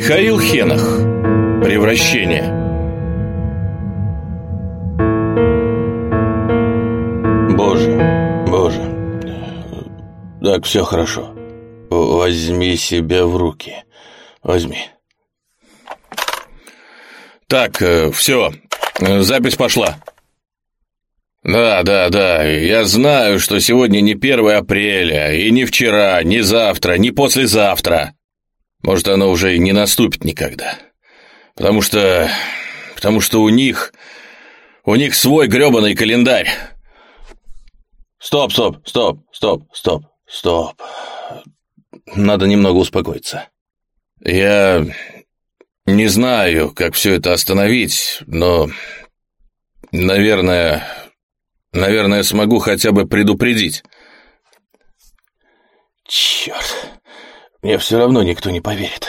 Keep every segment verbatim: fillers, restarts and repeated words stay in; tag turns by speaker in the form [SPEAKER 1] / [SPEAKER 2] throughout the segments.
[SPEAKER 1] Михаил Хенах. Превращение. Боже, боже. Так, все хорошо. Возьми себя в руки. Возьми. Так, все. Запись пошла. Да, да, да, я знаю, что сегодня не первое апреля, и не вчера, не завтра, не послезавтра. Может, оно уже и не наступит никогда. Потому что... Потому что у них... У них свой гребаный календарь. Стоп, стоп, стоп, стоп, стоп, стоп. Надо немного успокоиться. Я не знаю, как все это остановить, но... Наверное... Наверное, смогу хотя бы предупредить. Черт, мне все равно никто не поверит.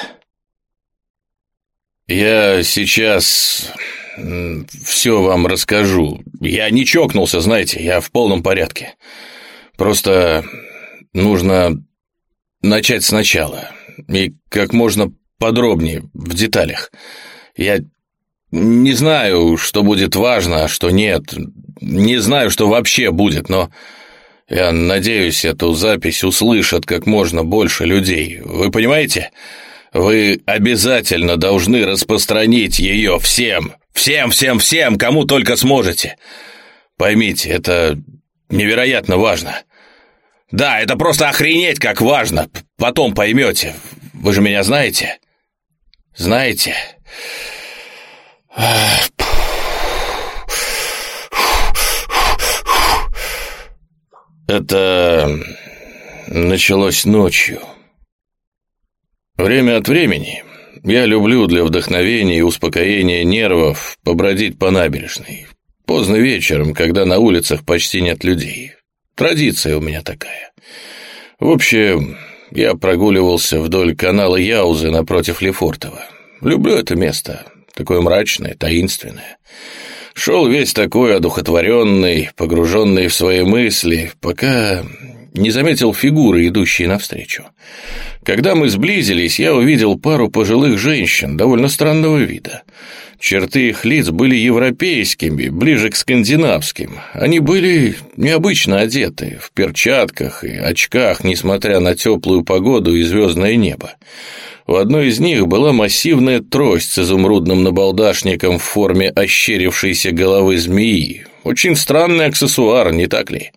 [SPEAKER 1] Я сейчас все вам расскажу. Я не чокнулся, знаете, я в полном порядке. Просто нужно начать сначала. И как можно подробнее, в деталях. Я не знаю, что будет важно, а что нет. Не знаю, что вообще будет, но я надеюсь, эту запись услышат как можно больше людей. Вы понимаете? Вы обязательно должны распространить ее всем. Всем, всем, всем, кому только сможете. Поймите, это невероятно важно. Да, это просто охренеть как важно. Потом поймете. Вы же меня знаете? Знаете? Это началось ночью. Время от времени я люблю для вдохновения и успокоения нервов побродить по набережной. Поздно вечером, когда на улицах почти нет людей. Традиция у меня такая. В общем, я прогуливался вдоль канала Яузы напротив Лефортово. Люблю это место, такое мрачное, таинственное. Шел весь такой одухотворенный, погруженный в свои мысли, пока не заметил фигуры, идущие навстречу. Когда мы сблизились, я увидел пару пожилых женщин довольно странного вида. Черты их лиц были европейскими, ближе к скандинавским. Они были необычно одеты, в перчатках и очках, несмотря на теплую погоду и звездное небо. У одной из них была массивная трость с изумрудным набалдашником в форме ощерившейся головы змеи. Очень странный аксессуар, не так ли?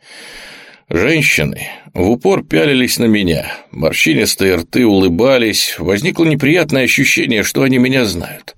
[SPEAKER 1] Женщины в упор пялились на меня, морщинистые рты улыбались, возникло неприятное ощущение, что они меня знают.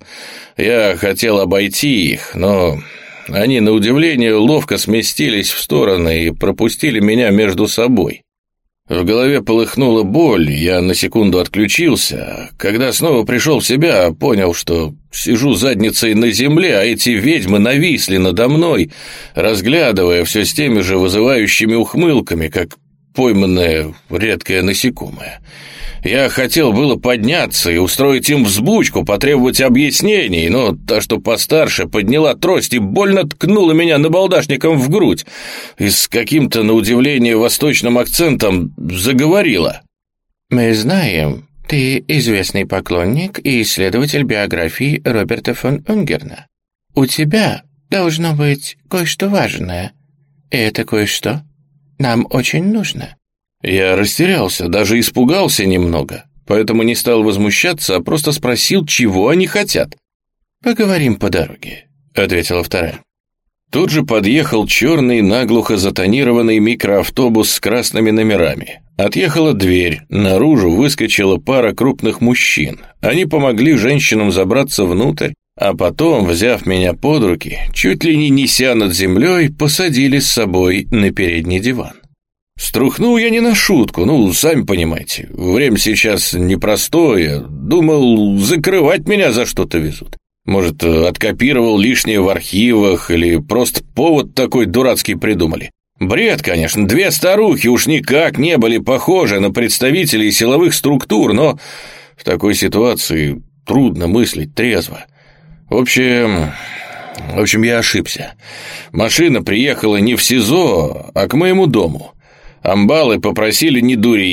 [SPEAKER 1] Я хотел обойти их, но они, на удивление, ловко сместились в стороны и пропустили меня между собой. В голове полыхнула боль, я на секунду отключился. Когда снова пришел в себя, понял, что сижу задницей на земле, а эти ведьмы нависли надо мной, разглядывая все с теми же вызывающими ухмылками, как пойманное редкое насекомое. Я хотел было подняться и устроить им взбучку, потребовать объяснений, но та, что постарше, подняла трость и больно ткнула меня набалдашником в грудь и с каким-то, на удивление, восточным акцентом заговорила. «Мы знаем, ты известный поклонник и исследователь биографии Роберта фон Унгерна. У тебя должно быть кое-что важное. И это кое-что нам очень нужно». Я растерялся, даже испугался немного, поэтому не стал возмущаться, а просто спросил, чего они хотят. «Поговорим по дороге», — ответила вторая. Тут же подъехал черный, наглухо затонированный микроавтобус с красными номерами. Отъехала дверь, наружу выскочила пара крупных мужчин. Они помогли женщинам забраться внутрь, а потом, взяв меня под руки, чуть ли не неся над землей, посадили с собой на передний диван. Струхнул я не на шутку, ну, сами понимаете, время сейчас непростое, думал, закрывать меня за что-то везут. Может, откопировал лишнее в архивах или просто повод такой дурацкий придумали. Бред, конечно, две старухи уж никак не были похожи на представителей силовых структур, но в такой ситуации трудно мыслить трезво. В общем... В общем, я ошибся. Машина приехала не в СИЗО, а к моему дому. Амбалы попросили не дурить.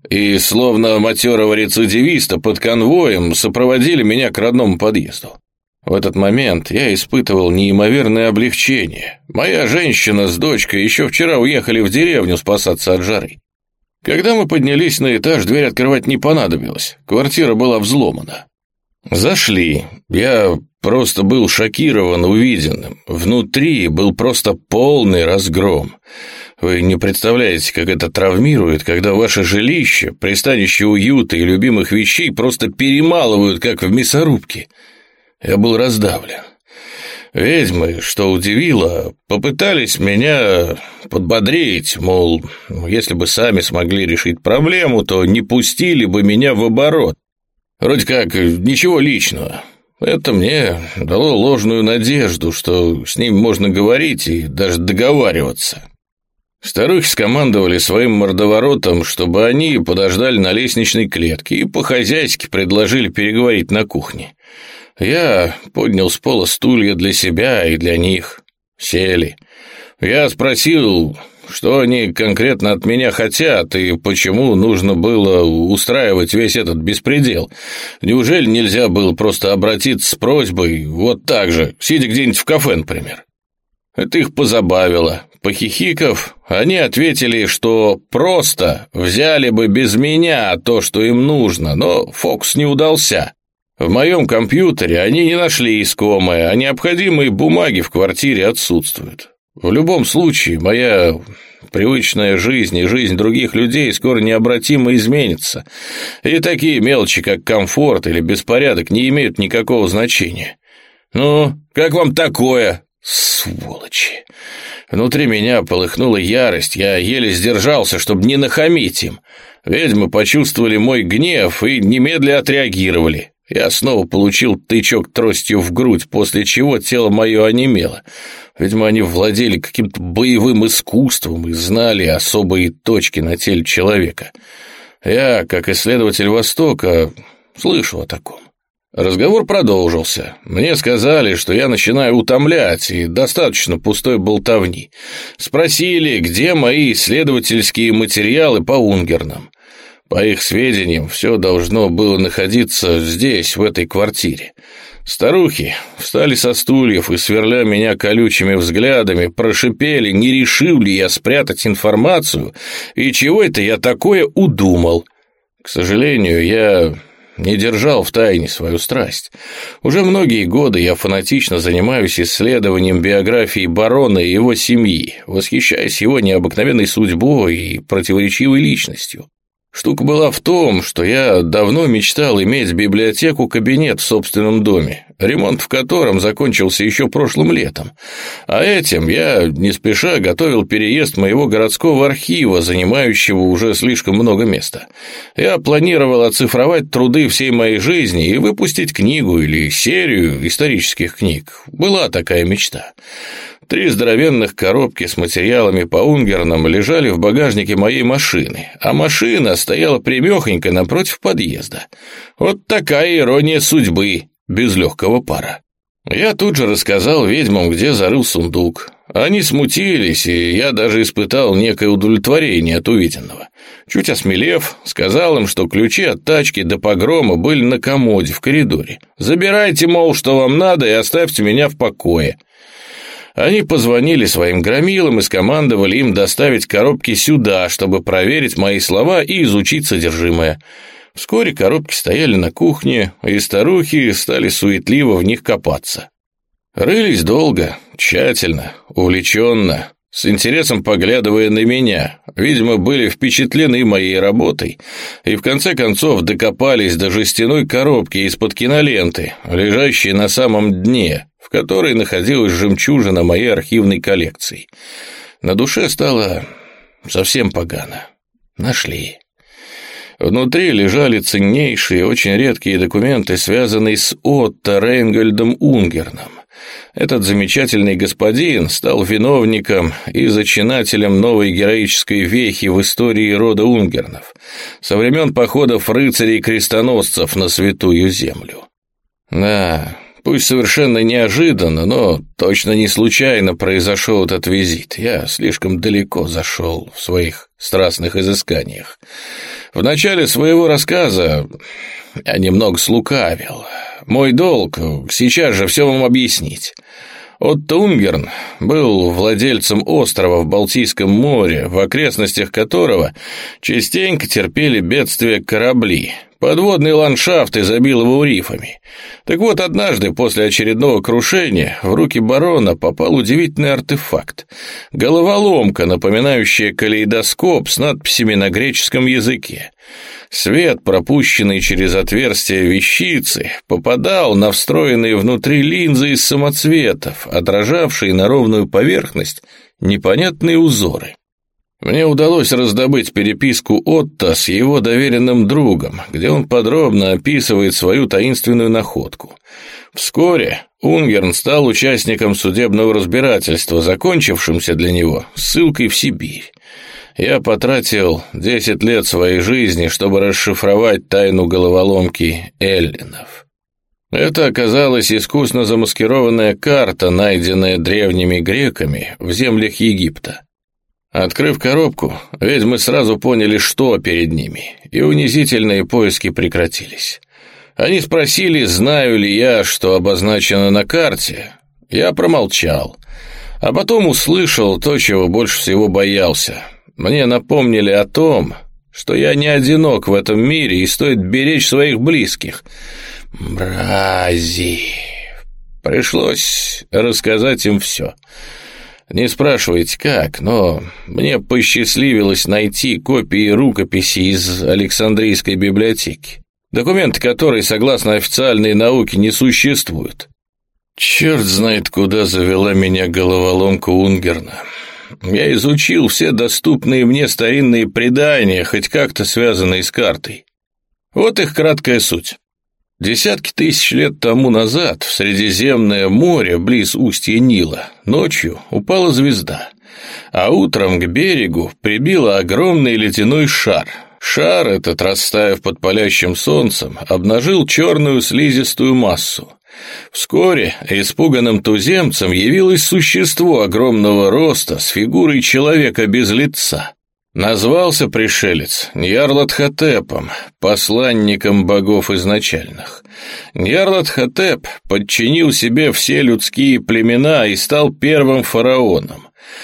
[SPEAKER 1] и, словно матерого рецидивиста под конвоем, сопроводили меня к родному подъезду. В этот момент я испытывал неимоверное облегчение. Моя женщина с дочкой еще вчера уехали в деревню спасаться от жары. Когда мы поднялись на этаж, дверь открывать не понадобилось. Квартира была взломана. Зашли. Я просто был шокирован увиденным. Внутри был просто полный разгром. Вы не представляете, как это травмирует, когда ваше жилище, пристанище уюта и любимых вещей просто перемалывают, как в мясорубке. Я был раздавлен. Ведьмы, что удивило, попытались меня подбодрить, мол, если бы сами смогли решить проблему, то не пустили бы меня в оборот. Вроде как ничего личного. Это мне дало ложную надежду, что с ним можно говорить и даже договариваться. Старухи скомандовали своим мордоворотом, чтобы они подождали на лестничной клетке и по-хозяйски предложили переговорить на кухне. Я поднял с пола стулья для себя и для них. Сели. Я спросил, что они конкретно от меня хотят и почему нужно было устраивать весь этот беспредел. Неужели нельзя было просто обратиться с просьбой вот так же, сидя где-нибудь в кафе, например? Это их позабавило. Похихиков, они ответили, что просто взяли бы без меня то, что им нужно, но фокус не удался. В моем компьютере они не нашли искомое, а необходимые бумаги в квартире отсутствуют. В любом случае, моя привычная жизнь и жизнь других людей скоро необратимо изменится, и такие мелочи, как комфорт или беспорядок, не имеют никакого значения. Ну, как вам такое? Сволочи! Внутри меня полыхнула ярость, я еле сдержался, чтобы не нахамить им. Ведьмы почувствовали мой гнев и немедля отреагировали. Я снова получил тычок тростью в грудь, после чего тело мое онемело. Видимо, они владели каким-то боевым искусством и знали особые точки на теле человека. Я, как исследователь Востока, слышал о таком. Разговор продолжился. Мне сказали, что я начинаю утомлять, и достаточно пустой болтовни. Спросили, где мои исследовательские материалы по Унгернам. По их сведениям, все должно было находиться здесь, в этой квартире. Старухи встали со стульев и, сверля меня колючими взглядами, прошипели, не решил ли я спрятать информацию, и чего это я такое удумал. К сожалению, я не держал в тайне свою страсть. Уже многие годы я фанатично занимаюсь исследованием биографии барона и его семьи, восхищаясь его необыкновенной судьбой и противоречивой личностью. Штука была в том, что я давно мечтал иметь библиотеку-кабинет в собственном доме, ремонт в котором закончился еще прошлым летом. А этим я не спеша готовил переезд моего городского архива, занимающего уже слишком много места. Я планировал оцифровать труды всей моей жизни и выпустить книгу или серию исторических книг. Была такая мечта. Три здоровенных коробки с материалами по Унгернам лежали в багажнике моей машины, а машина стояла примехонько напротив подъезда. Вот такая ирония судьбы, без легкого пара. Я тут же рассказал ведьмам, где зарыл сундук. Они смутились, и я даже испытал некое удовлетворение от увиденного. Чуть осмелев, сказал им, что ключи от тачки до погрома были на комоде в коридоре. «Забирайте, мол, что вам надо, и оставьте меня в покое». Они позвонили своим громилам и скомандовали им доставить коробки сюда, чтобы проверить мои слова и изучить содержимое. Вскоре коробки стояли на кухне, и старухи стали суетливо в них копаться. Рылись долго, тщательно, увлеченно, с интересом поглядывая на меня. Видимо, были впечатлены моей работой, и в конце концов докопались до жестяной коробки из-под киноленты, лежащей на самом дне, в которой находилась жемчужина моей архивной коллекции. На душе стало совсем погано. Нашли. Внутри лежали ценнейшие, очень редкие документы, связанные с Отто Рейнгольдом Унгерном. Этот замечательный господин стал виновником и зачинателем новой героической вехи в истории рода Унгернов со времен походов рыцарей-крестоносцев на Святую Землю. Да, пусть совершенно неожиданно, но точно не случайно произошел этот визит. Я слишком далеко зашел в своих страстных изысканиях. В начале своего рассказа я немного слукавил. Мой долг сейчас же все вам объяснить. Отто Унгерн был владельцем острова в Балтийском море, в окрестностях которого частенько терпели бедствия корабли. Подводный ландшафт изобиловал его рифами. Так вот, однажды после очередного крушения в руки барона попал удивительный артефакт. Головоломка, напоминающая калейдоскоп с надписями на греческом языке. Свет, пропущенный через отверстие вещицы, попадал на встроенные внутри линзы из самоцветов, отражавшие на ровную поверхность непонятные узоры. Мне удалось раздобыть переписку Отто с его доверенным другом, где он подробно описывает свою таинственную находку. Вскоре Унгерн стал участником судебного разбирательства, закончившимся для него ссылкой в Сибирь. Я потратил десять лет своей жизни, чтобы расшифровать тайну головоломки эллинов. Это оказалась искусно замаскированная карта, найденная древними греками в землях Египта. Открыв коробку, ведьмы сразу поняли, что перед ними, и унизительные поиски прекратились. Они спросили, знаю ли я, что обозначено на карте. Я промолчал, а потом услышал то, чего больше всего боялся. Мне напомнили о том, что я не одинок в этом мире и стоит беречь своих близких. Мрази. Пришлось рассказать им все. Не спрашивайте как, но мне посчастливилось найти копии рукописи из Александрийской библиотеки, документы которой, согласно официальной науке, не существуют. Черт знает, куда завела меня головоломка Унгерна. Я изучил все доступные мне старинные предания, хоть как-то связанные с картой. Вот их краткая суть. Десятки тысяч лет тому назад в Средиземное море, близ устья Нила, ночью упала звезда, а утром к берегу прибило огромный ледяной шар. Шар этот, растаяв под палящим солнцем, обнажил черную слизистую массу. Вскоре испуганным туземцам явилось существо огромного роста с фигурой человека без лица. Назвался пришелец Ньярлатхотепом, посланником богов изначальных. Ньярлатхотеп подчинил себе все людские племена и стал первым фараоном.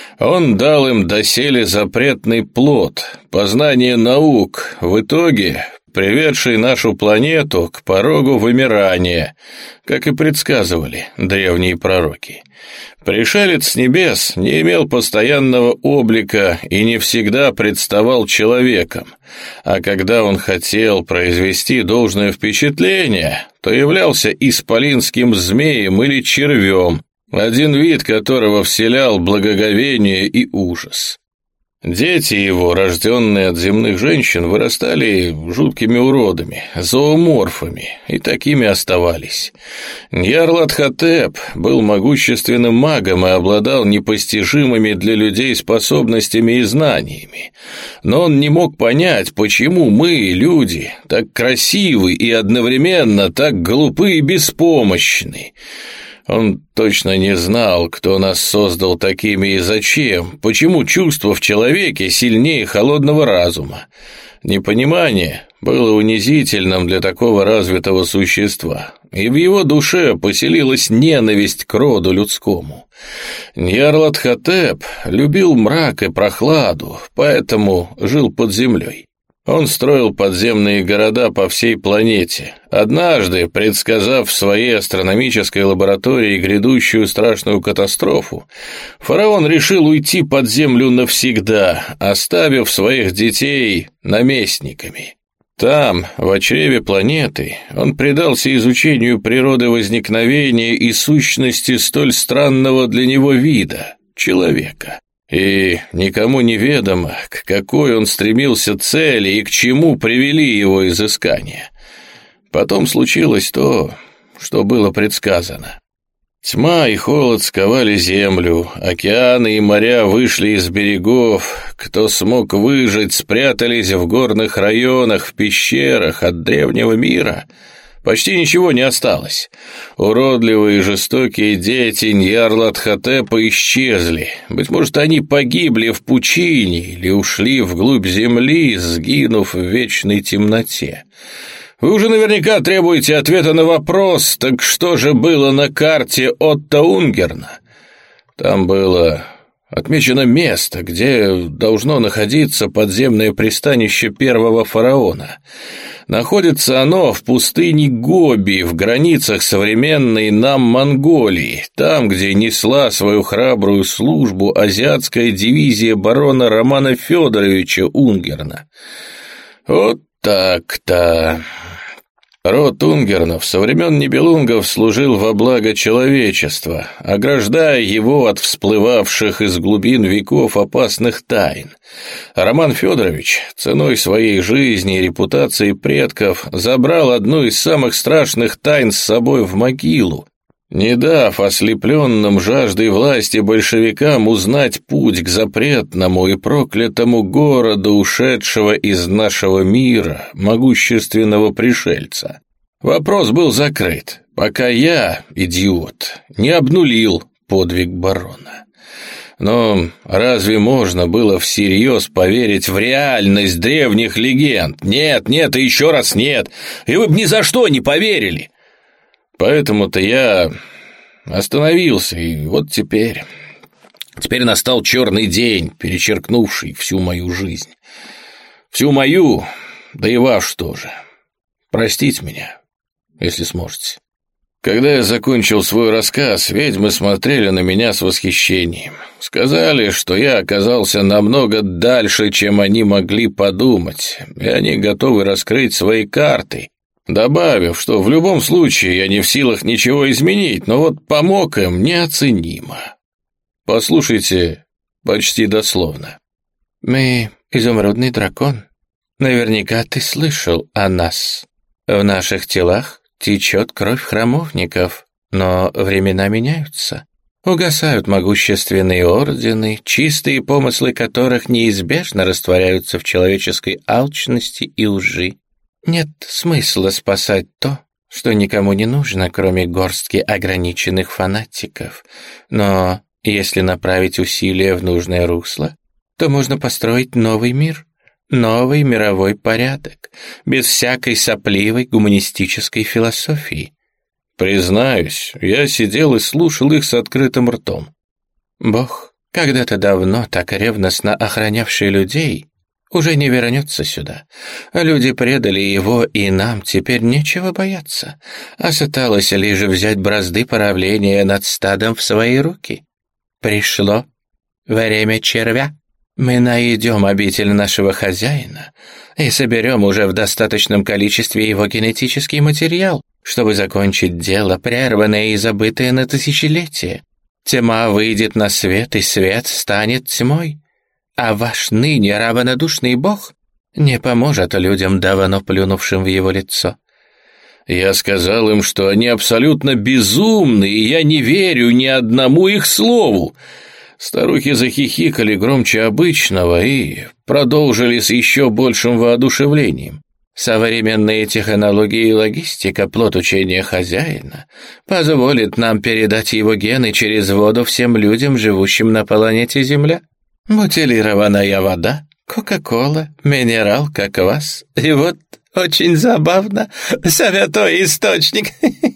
[SPEAKER 1] Он дал им доселе запретный плод, познание наук, в итоге приведший нашу планету к порогу вымирания, как и предсказывали древние пророки. Пришелец с небес не имел постоянного облика и не всегда представал человеком, а когда он хотел произвести должное впечатление, то являлся исполинским змеем или червем, один вид которого вселял благоговение и ужас. Дети его, рожденные от земных женщин, вырастали жуткими уродами, зооморфами, и такими оставались. Ньярлатхотеп был могущественным магом и обладал непостижимыми для людей способностями и знаниями. Но он не мог понять, почему мы, люди, так красивы и одновременно так глупы и беспомощны. Он точно не знал, кто нас создал такими и зачем, почему чувство в человеке сильнее холодного разума. Непонимание было унизительным для такого развитого существа, и в его душе поселилась ненависть к роду людскому. Ньярлатхотеп любил мрак и прохладу, поэтому жил под землей. Он строил подземные города по всей планете. Однажды, предсказав в своей астрономической лаборатории грядущую страшную катастрофу, фараон решил уйти под землю навсегда, оставив своих детей наместниками. Там, в чреве планеты, он предался изучению природы возникновения и сущности столь странного для него вида — человека. И никому неведомо, к какой он стремился цели и к чему привели его изыскания. Потом случилось то, что было предсказано. Тьма и холод сковали землю, океаны и моря вышли из берегов, кто смог выжить, спрятались в горных районах, в пещерах от древнего мира, Почти ничего не осталось. Уродливые и жестокие дети Ньярлатхотепа исчезли. Быть может, они погибли в пучине или ушли вглубь земли, сгинув в вечной темноте. Вы уже наверняка требуете ответа на вопрос, так что же было на карте Отто Унгерна? Там было отмечено место, где должно находиться подземное пристанище первого фараона. Находится оно в пустыне Гоби, в границах современной нам Монголии, там, где несла свою храбрую службу азиатская дивизия барона Романа Федоровича Унгерна. Вот так-то. Род Унгернов со времен Нибелунгов служил во благо человечества, ограждая его от всплывавших из глубин веков опасных тайн. Роман Федорович ценой своей жизни и репутации предков забрал одну из самых страшных тайн с собой в могилу, не дав ослепленным жаждой власти большевикам узнать путь к запретному и проклятому городу, ушедшего из нашего мира, могущественного пришельца. Вопрос был закрыт, пока я, идиот, не обнулил подвиг барона. Но разве можно было всерьез поверить в реальность древних легенд? Нет, нет и еще раз нет, и вы бы ни за что не поверили. Поэтому-то я остановился, и вот теперь... Теперь настал черный день, перечеркнувший всю мою жизнь. Всю мою, да и вашу тоже. Простите меня, если сможете. Когда я закончил свой рассказ, ведьмы смотрели на меня с восхищением. Сказали, что я оказался намного дальше, чем они могли подумать, и они готовы раскрыть свои карты, добавив, что в любом случае я не в силах ничего изменить, но вот помог им неоценимо. Послушайте почти дословно. «Мы изумрудный дракон. Наверняка ты слышал о нас. В наших телах течет кровь храмовников, но времена меняются. Угасают могущественные ордены, чистые помыслы которых неизбежно растворяются в человеческой алчности и лжи. Нет смысла спасать то, что никому не нужно, кроме горстки ограниченных фанатиков. Но если направить усилия в нужное русло, то можно построить новый мир, новый мировой порядок, без всякой сопливой гуманистической философии». Признаюсь, я сидел и слушал их с открытым ртом. Бог, когда-то давно так ревностно охранявший людей, уже не вернется сюда. Люди предали его, и нам теперь нечего бояться. Осталось лишь взять бразды правления над стадом в свои руки. Пришло время червя. Мы найдем обитель нашего хозяина и соберем уже в достаточном количестве его генетический материал, чтобы закончить дело, прерванное и забытое на тысячелетия. Тьма выйдет на свет, и свет станет тьмой. А ваш ныне равнодушный бог не поможет людям, давно плюнувшим в его лицо. Я сказал им, что они абсолютно безумны, и я не верю ни одному их слову. Старухи захихикали громче обычного и продолжили с еще большим воодушевлением. Современные технологии и логистика, плод учения хозяина, позволит нам передать его гены через воду всем людям, живущим на планете Земля. Бутилированная вода, кока-кола, минералка, квас. И вот очень забавно, святой источник.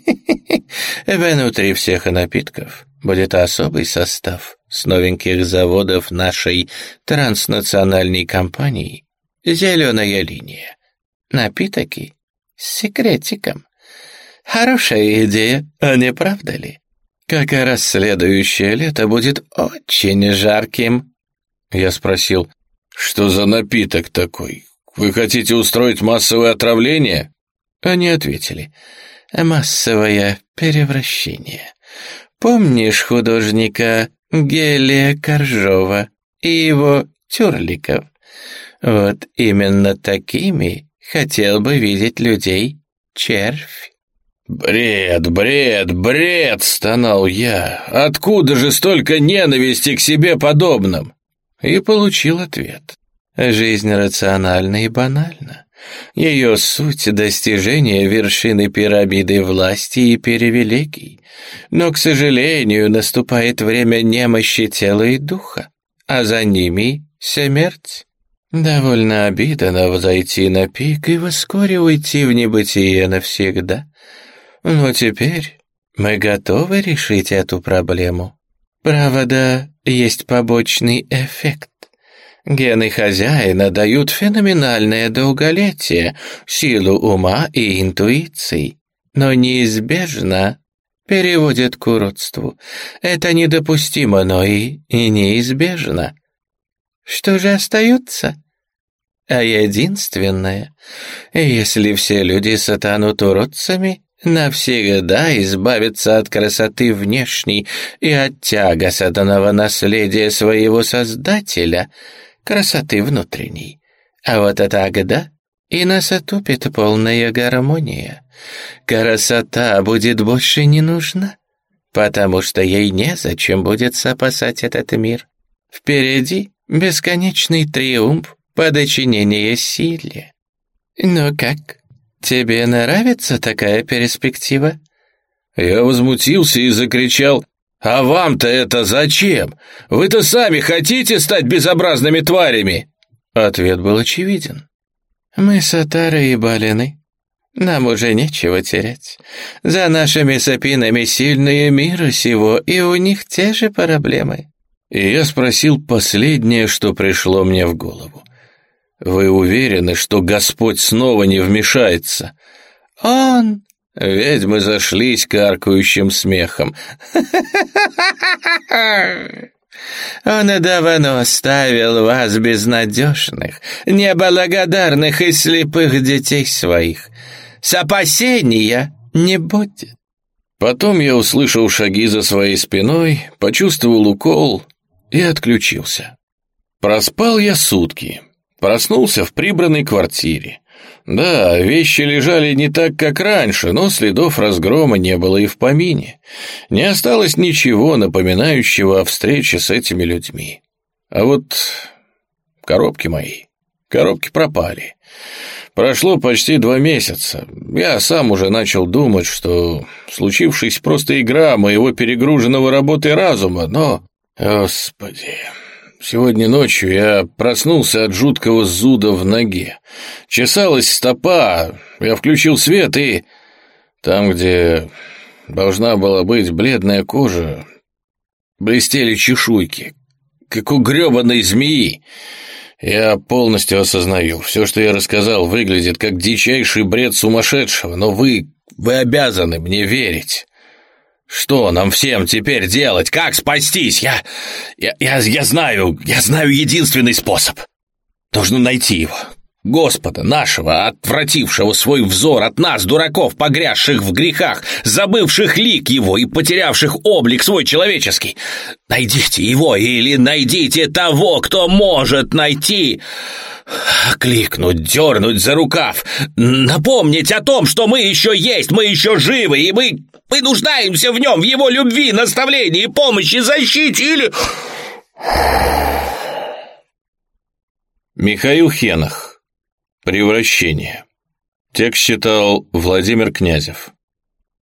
[SPEAKER 1] Внутри всех напитков будет особый состав с новеньких заводов нашей транснациональной компании «Зеленая линия». Напитки с секретиком. Хорошая идея, а не правда ли? Как раз следующее лето будет очень жарким. Я спросил, что за напиток такой? Вы хотите устроить массовое отравление? Они ответили, массовое превращение. Помнишь художника Гелия Коржова и его тюрликов? Вот именно такими хотел бы видеть людей червь. «Бред, бред, бред!» — стонал я. «Откуда же столько ненависти к себе подобным?» И получил ответ. Жизнь рациональна и банальна.
[SPEAKER 2] Ее суть — достижение вершины пирамиды власти и привилегий. Но, к сожалению, наступает время немощи тела и духа, а за ними — смерть. Довольно обидно взойти на пик и вскоре уйти в небытие навсегда. Но теперь мы готовы решить эту проблему. Правда, есть побочный эффект. Гены хозяина дают феноменальное долголетие, силу ума и интуиции, но неизбежно переводят к уродству. Это недопустимо, но и, и неизбежно. Что же остается? А единственное, если все люди станут уродцами, навсегда избавиться от красоты внешней и от тягостного наследия своего Создателя, красоты внутренней. А вот тогда и наступит полная гармония. Красота будет больше не нужна, потому что ей незачем будет спасать этот мир. Впереди бесконечный триумф подчинения силе. Ну как, тебе нравится такая перспектива?
[SPEAKER 1] Я возмутился и закричал: «А вам-то это зачем? Вы-то сами хотите стать безобразными тварями?»
[SPEAKER 2] Ответ был очевиден. Мы сатары и балины. Нам уже нечего терять. За нашими спинами сильные мира сего, и у них те же проблемы.
[SPEAKER 1] И я спросил последнее, что пришло мне в голову. «Вы уверены, что Господь снова не вмешается?»
[SPEAKER 2] Он...
[SPEAKER 1] Ведьмы зашлись каркающим смехом.
[SPEAKER 2] Он давно оставил вас безнадежных, неблагодарных и слепых детей своих. Спасения не будет.
[SPEAKER 1] Потом я услышал шаги за своей спиной, почувствовал укол и отключился. Проспал я сутки. Проснулся в прибранной квартире. Да, вещи лежали не так, как раньше, но следов разгрома не было и в помине. Не осталось ничего, напоминающего о встрече с этими людьми. А вот коробки мои, коробки пропали. Прошло почти два месяца. Я сам уже начал думать, что случившись просто игра моего перегруженного работой разума, но... Господи... Сегодня ночью я проснулся от жуткого зуда в ноге. Чесалась стопа, я включил свет, и там, где должна была быть бледная кожа, блестели чешуйки, как у гребаной змеи. Я полностью осознаю, все, что я рассказал, выглядит как дичайший бред сумасшедшего, но вы, вы обязаны мне верить. Что нам всем теперь делать? Как спастись? Я, я, я, я знаю, я знаю единственный способ. Нужно найти его. Господа нашего, отвратившего свой взор от нас, дураков, погрязших в грехах, забывших лик его и потерявших облик свой человеческий. Найдите его или найдите того, кто может найти. Кликнуть, дернуть за рукав, напомнить о том, что мы еще есть, мы еще живы, и мы, мы нуждаемся в нем, в его любви, наставлении, помощи, защите или... Михаил Хенах. Превращение. Текст читал Владимир Князев.